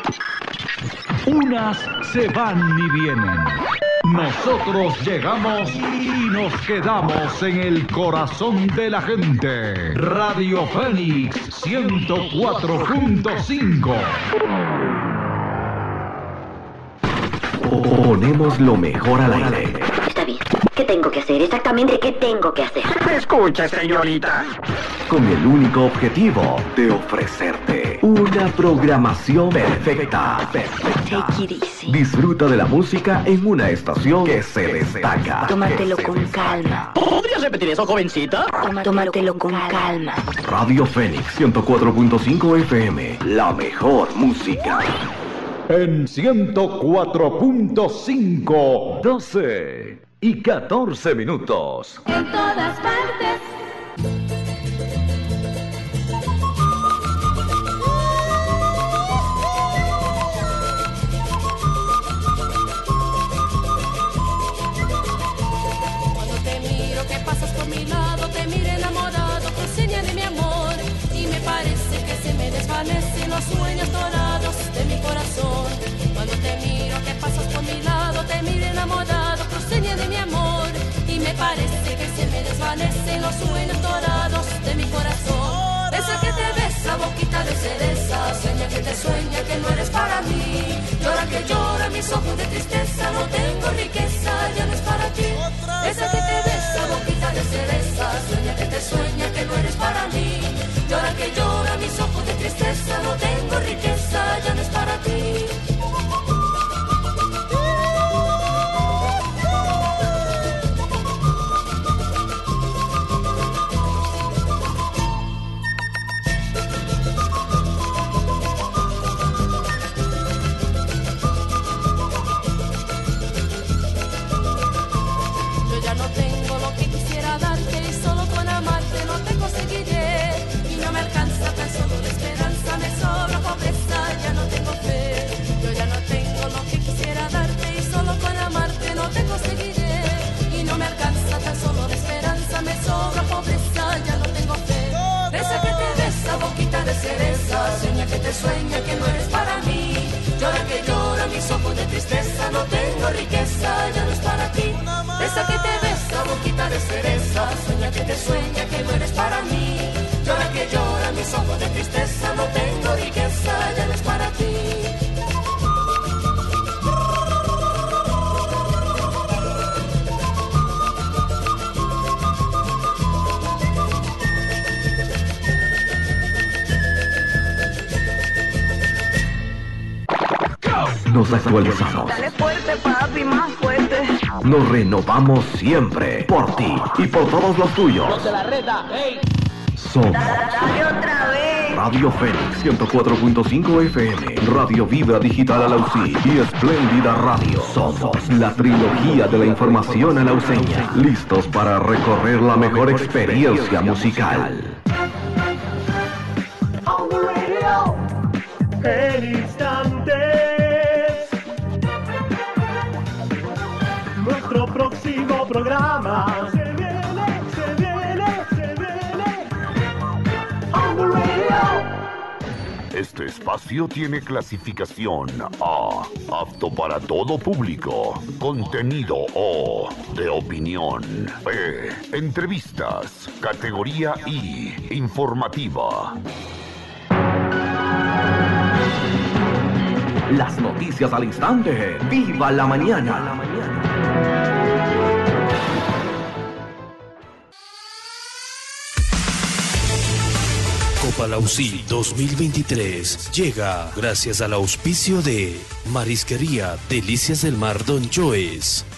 Unas se van y vienen. Nosotros llegamos y nos quedamos en el corazón de la gente. Radio Fénix 104.5. Ponemos lo mejor al aire. Está bien. ¿Qué tengo que hacer? Exactamente, ¿qué tengo que hacer? Escucha, señorita. Con el único objetivo de ofrecerte una programación perfecta. Take it easy. Disfruta de la música en una estación que se destaca. Tómatelo con calma. ¿Podrías repetir eso, jovencita? Tómatelo con calma. Radio Fénix 104.5 FM. La mejor música. En 104.5, 12 y 14 minutos. En todas partes. Cuando te miro que pasas por mi lado, te miro enamorado, tu seña de mi amor. Y me parece que se me desvanecen los sueños dorados de mi corazón. Cuando te miro que pasas por mi lado, te miro enamorado, tu seña de mi amor. Y me parece que se me desvanecen los sueños dorados de mi corazón. Besa que te besa, boquita de cereza, sueña que no eres para mí. Llora que llora, mis ojos de tristeza, no tengo riqueza, ya no es para ti. Besa que te besa, boquita de cereza, sueña que no eres para mí. Llora que llora, mis ojos de tristeza, no tengo riqueza, ya no es para ti. Sueña que no eres para mí. Llora que llora, mis ojos de tristeza, no tengo riqueza, ya no es para ti. Besa que te besa, boquita de cereza, sueña que no eres para mí. Llora que llora, mis ojos de tristeza, no tengo riqueza, ya no es para ti. Nos actualizamos. Dale fuerte, papi, más fuerte. Nos renovamos siempre. Por ti y por todos los tuyos. Los de la reta, hey. Somos Dale otra vez. Radio Fénix 104.5 FM, Radio Vida Digital Alausí y Espléndida Radio. Somos la trilogía de la información alauseña. Listos para recorrer la mejor experiencia musical. En instantes, nuestro próximo programa se viene. On the radio. Este espacio tiene clasificación A, apto para todo público. Contenido O, de opinión. B, entrevistas. Categoría I, informativa. Las noticias al instante. ¡Viva la mañana! Copa Lausí 2023 llega gracias al auspicio de Marisquería Delicias del Mar Don Joes,